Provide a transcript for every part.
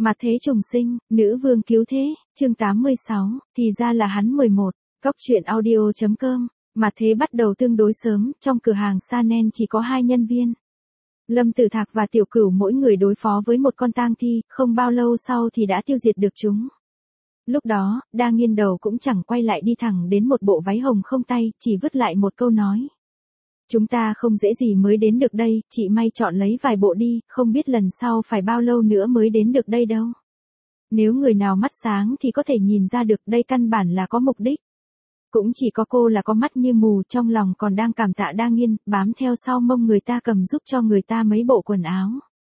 Mặt thế trùng sinh, nữ vương cứu thế, chương 86, thì ra là hắn 11. Cóc truyện audio.com. Mặt thế bắt đầu tương đối sớm, trong cửa hàng Chanel chỉ có 2 nhân viên. Lâm Tử Thạc và Tiểu Cửu mỗi người đối phó với một con tang thi, không bao lâu sau thì đã tiêu diệt được chúng. Lúc đó, Đa Nghiên đầu cũng chẳng quay lại đi thẳng đến một bộ váy hồng không tay, chỉ vứt lại một câu nói. Chúng ta không dễ gì mới đến được đây, chị may chọn lấy vài bộ đi, không biết lần sau phải bao lâu nữa mới đến được đây đâu. Nếu người nào mắt sáng thì có thể nhìn ra được đây căn bản là có mục đích. Cũng chỉ có cô là có mắt như mù, trong lòng còn đang cảm tạ Đa Nghiên, bám theo sau mông người ta cầm giúp cho người ta mấy bộ quần áo.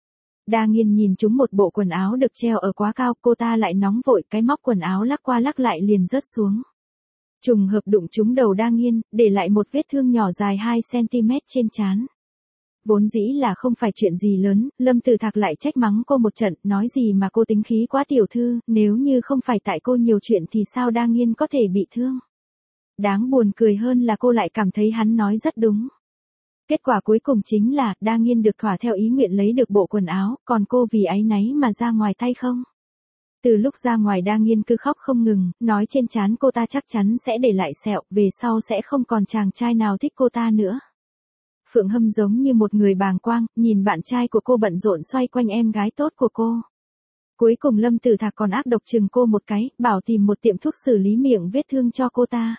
Đa Nghiên nhìn chúng một bộ quần áo được treo ở quá cao, cô ta lại nóng vội, cái móc quần áo lắc qua lắc lại liền rớt xuống. Trùng hợp đụng trúng đầu Đa Nghiên, để lại một vết thương nhỏ dài 2 cm trên trán. Vốn dĩ là không phải chuyện gì lớn, Lâm Tử Thạc lại trách mắng cô một trận, nói gì mà cô tính khí quá tiểu thư, nếu như không phải tại cô nhiều chuyện thì sao Đa Nghiên có thể bị thương. Đáng buồn cười hơn là cô lại cảm thấy hắn nói rất đúng. Kết quả cuối cùng chính là, Đa Nghiên được thỏa theo ý nguyện lấy được bộ quần áo, còn cô vì áy náy mà ra ngoài tay không. Từ lúc ra ngoài Đa Nghiên cứ khóc không ngừng, nói trên trán cô ta chắc chắn sẽ để lại sẹo, về sau sẽ không còn chàng trai nào thích cô ta nữa. Phượng Hâm giống như một người bàng quang, nhìn bạn trai của cô bận rộn xoay quanh em gái tốt của cô. Cuối cùng Lâm Tử Thạc còn ác độc chừng cô một cái, bảo tìm một tiệm thuốc xử lý miệng vết thương cho cô ta.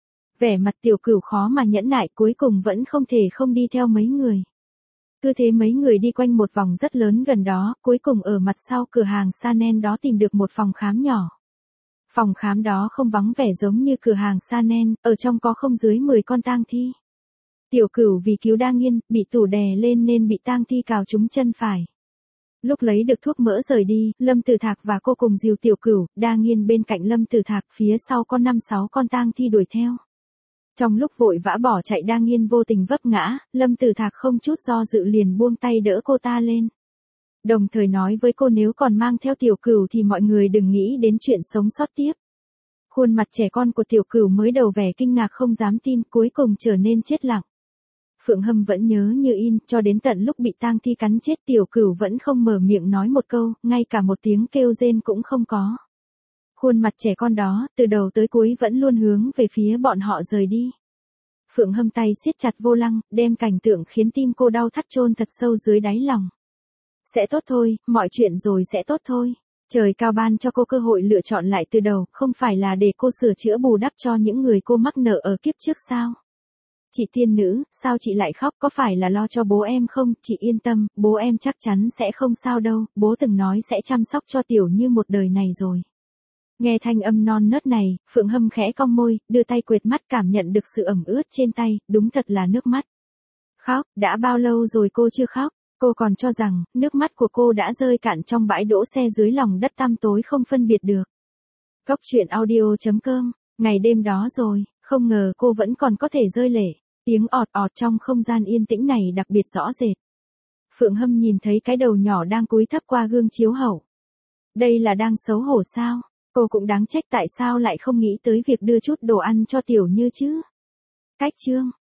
Vẻ mặt Tiểu Cửu khó mà nhẫn nại, cuối cùng vẫn không thể không đi theo mấy người. Cứ thế mấy người đi quanh một vòng rất lớn gần đó, cuối cùng ở mặt sau cửa hàng Chanel đó tìm được một phòng khám nhỏ. Phòng khám đó không vắng vẻ giống như cửa hàng Chanel, ở trong có không dưới 10 con tang thi. Tiểu Cửu vì cứu Đa Nghiên, bị tủ đè lên nên bị tang thi cào trúng chân phải. Lúc lấy được thuốc mỡ rời đi, Lâm Tử Thạc và cô cùng dìu Tiểu Cửu, Đa Nghiên bên cạnh Lâm Tử Thạc, phía sau có 5-6 con tang thi đuổi theo. Trong lúc vội vã bỏ chạy Đa Nghiên vô tình vấp ngã, Lâm Tử Thạc không chút do dự liền buông tay đỡ cô ta lên. Đồng thời nói với cô nếu còn mang theo Tiểu Cửu thì mọi người đừng nghĩ đến chuyện sống sót tiếp. Khuôn mặt trẻ con của Tiểu Cửu mới đầu vẻ kinh ngạc không dám tin, cuối cùng trở nên chết lặng. Phượng Hâm vẫn nhớ như in, cho đến tận lúc bị tang thi cắn chết Tiểu Cửu vẫn không mở miệng nói một câu, ngay cả một tiếng kêu rên cũng không có. Khuôn mặt trẻ con đó, từ đầu tới cuối vẫn luôn hướng về phía bọn họ rời đi. Phượng Hâm tay siết chặt vô lăng, đem cảnh tượng khiến tim cô đau thắt chôn thật sâu dưới đáy lòng. Sẽ tốt thôi, mọi chuyện rồi sẽ tốt thôi. Trời cao ban cho cô cơ hội lựa chọn lại từ đầu, không phải là để cô sửa chữa bù đắp cho những người cô mắc nợ ở kiếp trước sao? Chị tiên nữ, sao chị lại khóc, có phải là lo cho bố em không? Chị yên tâm, bố em chắc chắn sẽ không sao đâu, bố từng nói sẽ chăm sóc cho Tiểu Như một đời này rồi. Nghe thanh âm non nớt này, Phượng Hâm khẽ cong môi, đưa tay quệt mắt cảm nhận được sự ẩm ướt trên tay, đúng thật là nước mắt. Khóc, đã bao lâu rồi cô chưa khóc? Cô còn cho rằng, nước mắt của cô đã rơi cạn trong bãi đỗ xe dưới lòng đất tăm tối không phân biệt được. Cóc truyện audio.com, ngày đêm đó rồi, không ngờ cô vẫn còn có thể rơi lệ, tiếng ọt ọt trong không gian yên tĩnh này đặc biệt rõ rệt. Phượng Hâm nhìn thấy cái đầu nhỏ đang cúi thấp qua gương chiếu hậu. Đây là đang xấu hổ sao? Cô cũng đáng trách tại sao lại không nghĩ tới việc đưa chút đồ ăn cho Tiểu Như chứ. Cách chương